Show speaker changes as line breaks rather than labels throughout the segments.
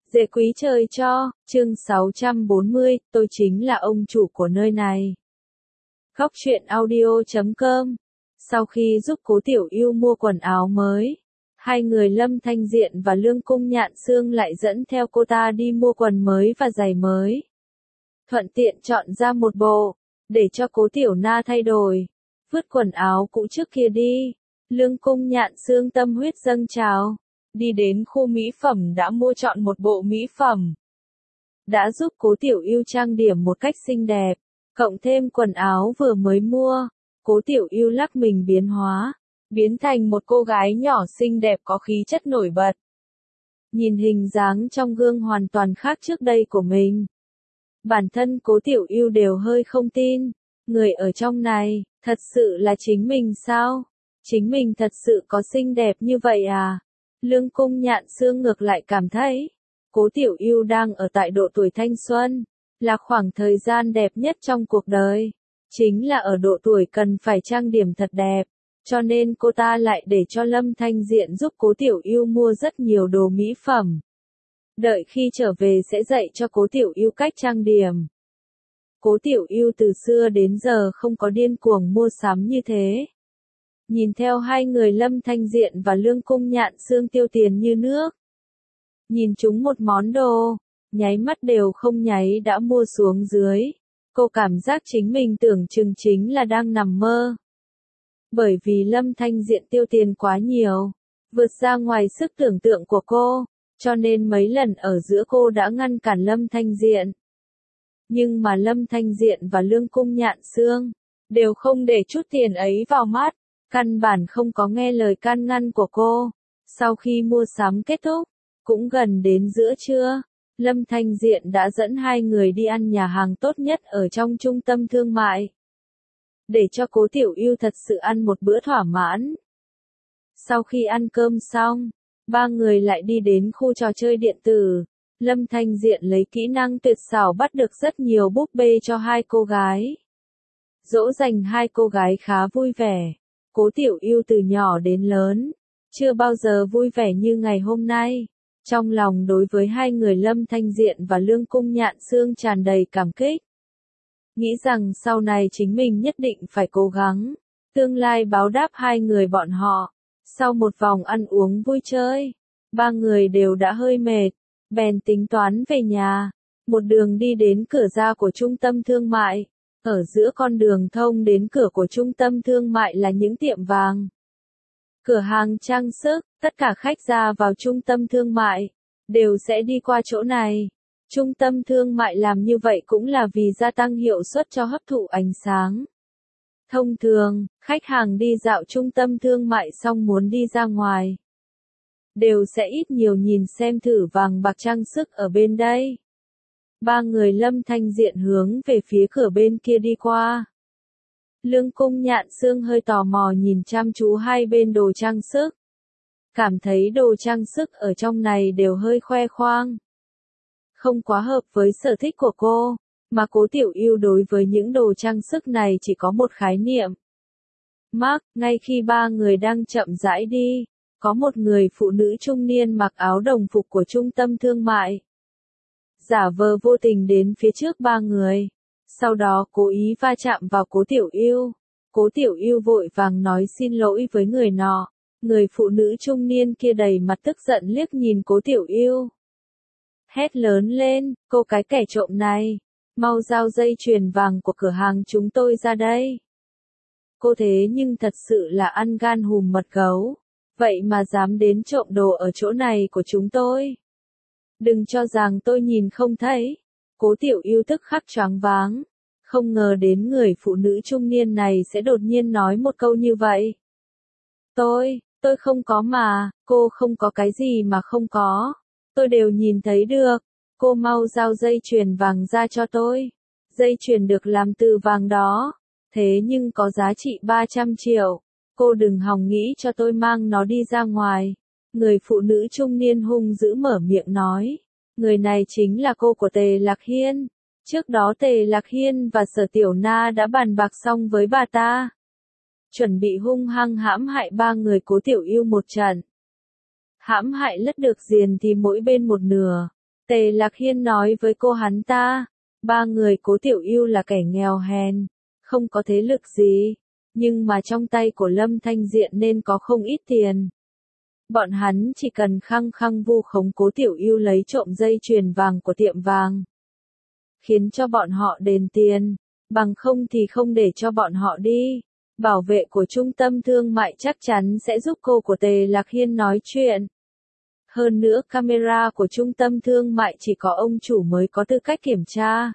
Dễ quý trời cho, chương 640, tôi chính là ông chủ của nơi này. Góc truyện audio.com. Sau khi giúp Cố Tiểu Yêu mua quần áo mới, hai người Lâm Thanh Diện và Lương Cung Nhạn Xương lại dẫn theo cô ta đi mua quần mới và giày mới. Thuận tiện chọn ra một bộ, để cho Cố Tiểu Na thay đổi. Vứt quần áo cũ trước kia đi. Lương Cung Nhạn Xương tâm huyết dâng trào. Đi đến khu mỹ phẩm đã mua chọn một bộ mỹ phẩm. Đã giúp Cố Tiểu Yêu trang điểm một cách xinh đẹp, cộng thêm quần áo vừa mới mua, Cố Tiểu Yêu lắc mình biến hóa, biến thành một cô gái nhỏ xinh đẹp có khí chất nổi bật. Nhìn hình dáng trong gương hoàn toàn khác trước đây của mình. Bản thân Cố Tiểu Yêu đều hơi không tin, người ở trong này, thật sự là chính mình sao? Chính mình thật sự có xinh đẹp như vậy à? Lương Cung Nhạn Xương ngược lại cảm thấy, Cố Tiểu Yêu đang ở tại độ tuổi thanh xuân, là khoảng thời gian đẹp nhất trong cuộc đời. Chính là ở độ tuổi cần phải trang điểm thật đẹp, cho nên cô ta lại để cho Lâm Thanh Diện giúp Cố Tiểu Yêu mua rất nhiều đồ mỹ phẩm. Đợi khi trở về sẽ dạy cho Cố Tiểu Yêu cách trang điểm. Cố Tiểu Yêu từ xưa đến giờ không có điên cuồng mua sắm như thế. Nhìn theo hai người Lâm Thanh Diện và Lương Cung Nhạn Xương tiêu tiền như nước. Nhìn chúng một món đồ, nháy mắt đều không nháy đã mua xuống dưới. Cô cảm giác chính mình tưởng chừng chính là đang nằm mơ. Bởi vì Lâm Thanh Diện tiêu tiền quá nhiều, vượt ra ngoài sức tưởng tượng của cô, cho nên mấy lần ở giữa cô đã ngăn cản Lâm Thanh Diện. Nhưng mà Lâm Thanh Diện và Lương Cung Nhạn Xương đều không để chút tiền ấy vào mắt. Căn bản không có nghe lời can ngăn của cô. Sau khi mua sắm kết thúc, cũng gần đến giữa trưa, Lâm Thanh Diện đã dẫn hai người đi ăn nhà hàng tốt nhất ở trong trung tâm thương mại. Để cho Cố Tiểu Yêu thật sự ăn một bữa thỏa mãn. Sau khi ăn cơm xong, ba người lại đi đến khu trò chơi điện tử. Lâm Thanh Diện lấy kỹ năng tuyệt xảo bắt được rất nhiều búp bê cho hai cô gái. Dỗ dành hai cô gái khá vui vẻ. Cố Tiểu Yêu từ nhỏ đến lớn, chưa bao giờ vui vẻ như ngày hôm nay. Trong lòng đối với hai người Lâm Thanh Diện và Lương Cung Nhạn Xương tràn đầy cảm kích. Nghĩ rằng sau này chính mình nhất định phải cố gắng, tương lai báo đáp hai người bọn họ. Sau một vòng ăn uống vui chơi, ba người đều đã hơi mệt, bèn tính toán về nhà. Một đường đi đến cửa ra của trung tâm thương mại. Ở giữa con đường thông đến cửa của trung tâm thương mại là những tiệm vàng, cửa hàng trang sức, tất cả khách ra vào trung tâm thương mại, đều sẽ đi qua chỗ này. Trung tâm thương mại làm như vậy cũng là vì gia tăng hiệu suất cho hấp thụ ánh sáng. Thông thường, khách hàng đi dạo trung tâm thương mại xong muốn đi ra ngoài, đều sẽ ít nhiều nhìn xem thử vàng bạc trang sức ở bên đây. Ba người Lâm Thanh Diện hướng về phía cửa bên kia đi qua. Lương Cung Nhạn Xương hơi tò mò nhìn chăm chú hai bên đồ trang sức. Cảm thấy đồ trang sức ở trong này đều hơi khoe khoang. Không quá hợp với sở thích của cô, mà Cố Tiểu Yêu đối với những đồ trang sức này chỉ có một khái niệm. Ngay khi ba người đang chậm rãi đi, có một người phụ nữ trung niên mặc áo đồng phục của trung tâm thương mại. Giả vờ vô tình đến phía trước ba người, sau đó cố ý va chạm vào Cố Tiểu Yêu. Cố Tiểu Yêu vội vàng nói xin lỗi với người nọ. Người phụ nữ trung niên kia đầy mặt tức giận liếc nhìn Cố Tiểu Yêu. Hét lớn lên, cô cái kẻ trộm này, mau giao dây chuyền vàng của cửa hàng chúng tôi ra đây. Cô thế nhưng thật sự là ăn gan hùm mật gấu, vậy mà dám đến trộm đồ ở chỗ này của chúng tôi. Đừng cho rằng tôi nhìn không thấy. Cố Tiểu Yêu tức khắc choáng váng. Không ngờ đến người phụ nữ trung niên này sẽ đột nhiên nói một câu như vậy. Tôi không có mà, cô không có cái gì mà không có. Tôi đều nhìn thấy được. Cô mau giao dây chuyền vàng ra cho tôi. Dây chuyền được làm từ vàng đó. Thế nhưng có giá trị 300 triệu. Cô đừng hòng nghĩ cho tôi mang nó đi ra ngoài. Người phụ nữ trung niên hung dữ mở miệng nói. Người này chính là cô của Tề Lạc Hiên. Trước đó Tề Lạc Hiên và Sở Tiểu Na đã bàn bạc xong với bà ta. Chuẩn bị hung hăng hãm hại ba người Cố Tiểu Yêu một trận. Hãm hại lất được diền thì mỗi bên một nửa. Tề Lạc Hiên nói với cô hắn ta, ba người Cố Tiểu Yêu là kẻ nghèo hèn, không có thế lực gì, nhưng mà trong tay của Lâm Thanh Diện nên có không ít tiền. Bọn hắn chỉ cần khăng khăng vu khống Cố Tiểu Yêu lấy trộm dây chuyền vàng của tiệm vàng, khiến cho bọn họ đền tiền, bằng không thì không để cho bọn họ đi. Bảo vệ của trung tâm thương mại chắc chắn sẽ giúp cô của Tề Lạc Hiên nói chuyện. Hơn nữa camera của trung tâm thương mại chỉ có ông chủ mới có tư cách kiểm tra.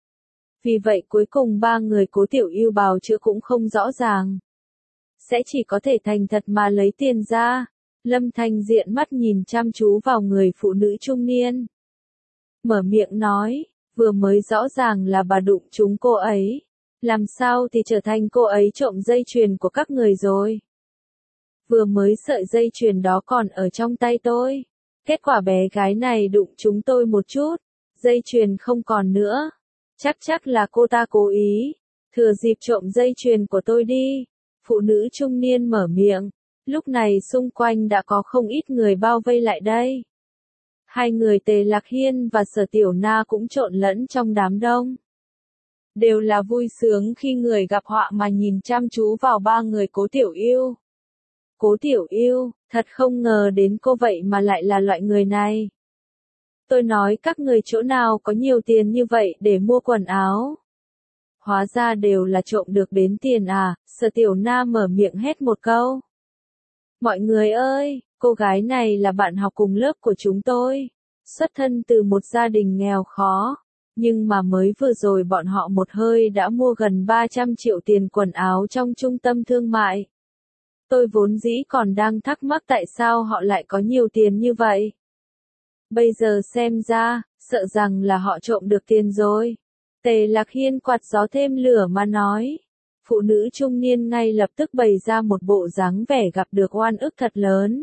Vì vậy cuối cùng ba người Cố Tiểu Yêu bào chữa cũng không rõ ràng. Sẽ chỉ có thể thành thật mà lấy tiền ra. Lâm Thanh Diện mắt nhìn chăm chú vào người phụ nữ trung niên. Mở miệng nói, vừa mới rõ ràng là bà đụng trúng cô ấy. Làm sao thì trở thành cô ấy trộm dây chuyền của các người rồi. Vừa mới sợi dây chuyền đó còn ở trong tay tôi. Kết quả bé gái này đụng chúng tôi một chút. Dây chuyền không còn nữa. Chắc là cô ta cố ý. Thừa dịp trộm dây chuyền của tôi đi. Phụ nữ trung niên mở miệng. Lúc này xung quanh đã có không ít người bao vây lại đây. Hai người Tề Lạc Hiên và Sở Tiểu Na cũng trộn lẫn trong đám đông. Đều là vui sướng khi người gặp họa mà nhìn chăm chú vào ba người Cố Tiểu Yêu. Cố Tiểu Yêu, thật không ngờ đến cô vậy mà lại là loại người này. Tôi nói các người chỗ nào có nhiều tiền như vậy để mua quần áo. Hóa ra đều là trộm được đến tiền à, Sở Tiểu Na mở miệng hét một câu. Mọi người ơi, cô gái này là bạn học cùng lớp của chúng tôi. Xuất thân từ một gia đình nghèo khó. Nhưng mà mới vừa rồi bọn họ một hơi đã mua gần 300 triệu tiền quần áo trong trung tâm thương mại. Tôi vốn dĩ còn đang thắc mắc tại sao họ lại có nhiều tiền như vậy. Bây giờ xem ra, sợ rằng là họ trộm được tiền rồi. Tề Lạc Hiên quạt gió thêm lửa mà nói. Phụ nữ trung niên ngay lập tức bày ra một bộ dáng vẻ gặp được oan ức thật lớn.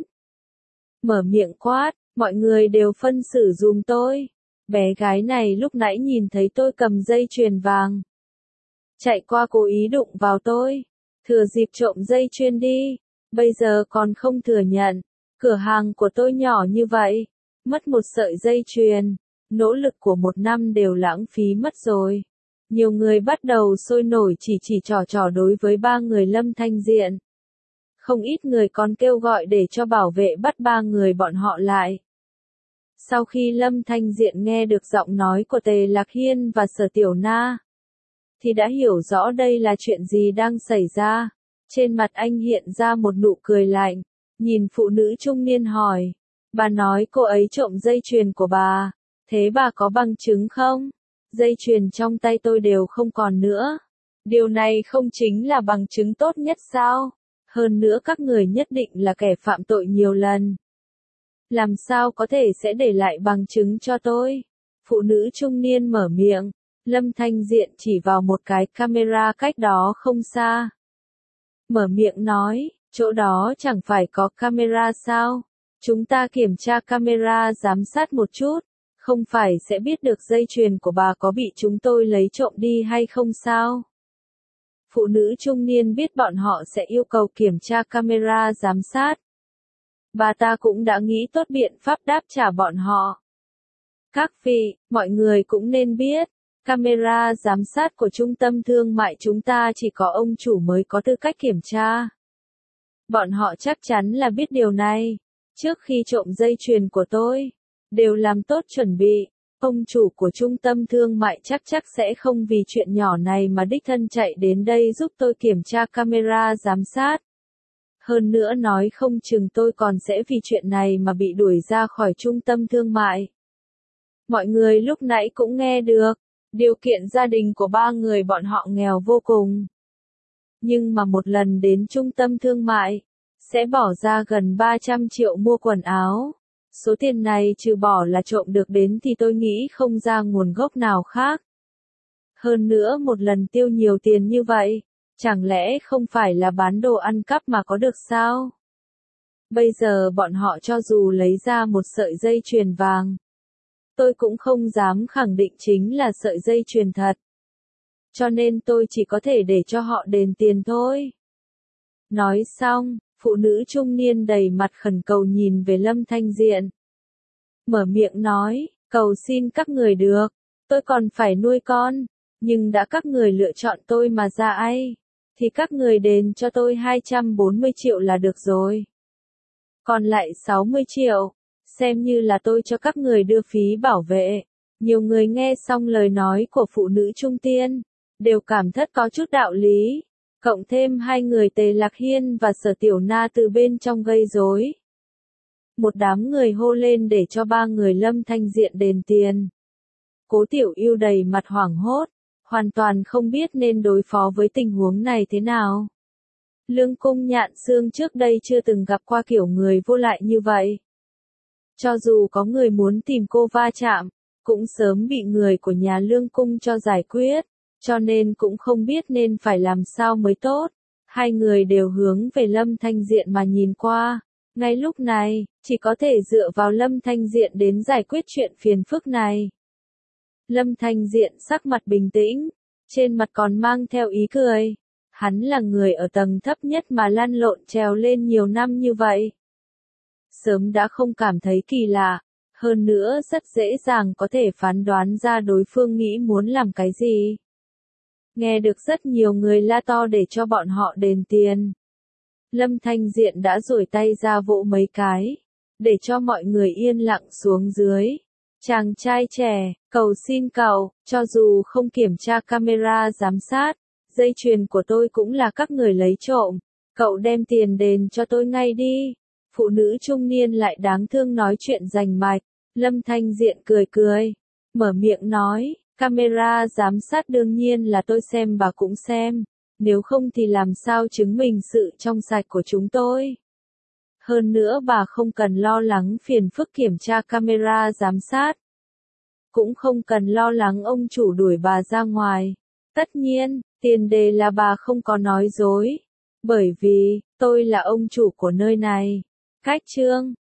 Mở miệng quát, mọi người đều phân xử dùm tôi. Bé gái này lúc nãy nhìn thấy tôi cầm dây chuyền vàng. Chạy qua cố ý đụng vào tôi. Thừa dịp trộm dây chuyền đi. Bây giờ còn không thừa nhận. Cửa hàng của tôi nhỏ như vậy. Mất một sợi dây chuyền. Nỗ lực của một năm đều lãng phí mất rồi. Nhiều người bắt đầu sôi nổi chỉ trò đối với ba người Lâm Thanh Diện. Không ít người còn kêu gọi để cho bảo vệ bắt ba người bọn họ lại. Sau khi Lâm Thanh Diện nghe được giọng nói của Tề Lạc Hiên và Sở Tiểu Na, thì đã hiểu rõ đây là chuyện gì đang xảy ra. Trên mặt anh hiện ra một nụ cười lạnh, nhìn phụ nữ trung niên hỏi, bà nói cô ấy trộm dây chuyền của bà, thế bà có bằng chứng không? Dây chuyền trong tay tôi đều không còn nữa. Điều này không chính là bằng chứng tốt nhất sao? Hơn nữa các người nhất định là kẻ phạm tội nhiều lần. Làm sao có thể sẽ để lại bằng chứng cho tôi? Phụ nữ trung niên mở miệng. Lâm Thanh Diện chỉ vào một cái camera cách đó không xa. Mở miệng nói, chỗ đó chẳng phải có camera sao? Chúng ta kiểm tra camera giám sát một chút. Không phải sẽ biết được dây chuyền của bà có bị chúng tôi lấy trộm đi hay không sao? Phụ nữ trung niên biết bọn họ sẽ yêu cầu kiểm tra camera giám sát. Bà ta cũng đã nghĩ tốt biện pháp đáp trả bọn họ. Các vị, mọi người cũng nên biết, camera giám sát của trung tâm thương mại chúng ta chỉ có ông chủ mới có tư cách kiểm tra. Bọn họ chắc chắn là biết điều này. Trước khi trộm dây chuyền của tôi, đều làm tốt chuẩn bị. Ông chủ của trung tâm thương mại chắc sẽ không vì chuyện nhỏ này mà đích thân chạy đến đây giúp tôi kiểm tra camera giám sát. Hơn nữa nói không chừng tôi còn sẽ vì chuyện này mà bị đuổi ra khỏi trung tâm thương mại. Mọi người lúc nãy cũng nghe được, điều kiện gia đình của ba người bọn họ nghèo vô cùng. Nhưng mà một lần đến trung tâm thương mại, sẽ bỏ ra gần 300 triệu mua quần áo. Số tiền này trừ bỏ là trộm được đến thì tôi nghĩ không ra nguồn gốc nào khác. Hơn nữa một lần tiêu nhiều tiền như vậy, chẳng lẽ không phải là bán đồ ăn cắp mà có được sao? Bây giờ bọn họ cho dù lấy ra một sợi dây chuyền vàng, tôi cũng không dám khẳng định chính là sợi dây chuyền thật. Cho nên tôi chỉ có thể để cho họ đền tiền thôi. Nói xong, phụ nữ trung niên đầy mặt khẩn cầu nhìn về Lâm Thanh Diện. Mở miệng nói, Cầu xin các người được. Tôi còn phải nuôi con. Nhưng đã các người lựa chọn tôi mà ra ai, thì các người đền cho tôi 240 triệu là được rồi. Còn lại 60 triệu, xem như là tôi cho các người đưa phí bảo vệ. Nhiều người nghe xong lời nói của phụ nữ trung tiên, đều cảm thất có chút đạo lý. Cộng thêm hai người Tề Lạc Hiên và Sở Tiểu Na từ bên trong gây rối. Một đám người hô lên để cho ba người Lâm Thanh Diện đền tiền. Cố Tiểu Ưu đầy mặt hoảng hốt, hoàn toàn không biết nên đối phó với tình huống này thế nào. Lương Cung Nhạn Xương trước đây chưa từng gặp qua kiểu người vô lại như vậy. Cho dù có người muốn tìm cô va chạm, cũng sớm bị người của nhà Lương Cung cho giải quyết, cho nên cũng không biết nên phải làm sao mới tốt. Hai người đều hướng về Lâm Thanh Diện mà nhìn qua. Ngay lúc này, chỉ có thể dựa vào Lâm Thanh Diện đến giải quyết chuyện phiền phức này. Lâm Thanh Diện sắc mặt bình tĩnh, trên mặt còn mang theo ý cười. Hắn là người ở tầng thấp nhất mà lăn lộn trèo lên nhiều năm như vậy. Sớm đã không cảm thấy kỳ lạ, hơn nữa rất dễ dàng có thể phán đoán ra đối phương nghĩ muốn làm cái gì. Nghe được rất nhiều người la to để cho bọn họ đền tiền. Lâm Thanh Diện đã duỗi tay ra vỗ mấy cái, để cho mọi người yên lặng xuống dưới. Chàng trai trẻ, cầu xin cậu, cho dù không kiểm tra camera giám sát, dây chuyền của tôi cũng là các người lấy trộm. Cậu đem tiền đền cho tôi ngay đi. Phụ nữ trung niên lại đáng thương nói chuyện rành mạch. Lâm Thanh Diện cười cười, mở miệng nói, camera giám sát đương nhiên là tôi xem bà cũng xem. Nếu không thì làm sao chứng minh sự trong sạch của chúng tôi. Hơn nữa bà không cần lo lắng phiền phức kiểm tra camera giám sát. Cũng không cần lo lắng ông chủ đuổi bà ra ngoài. Tất nhiên, tiền đề là bà không có nói dối. Bởi vì, tôi là ông chủ của nơi này. Cách chương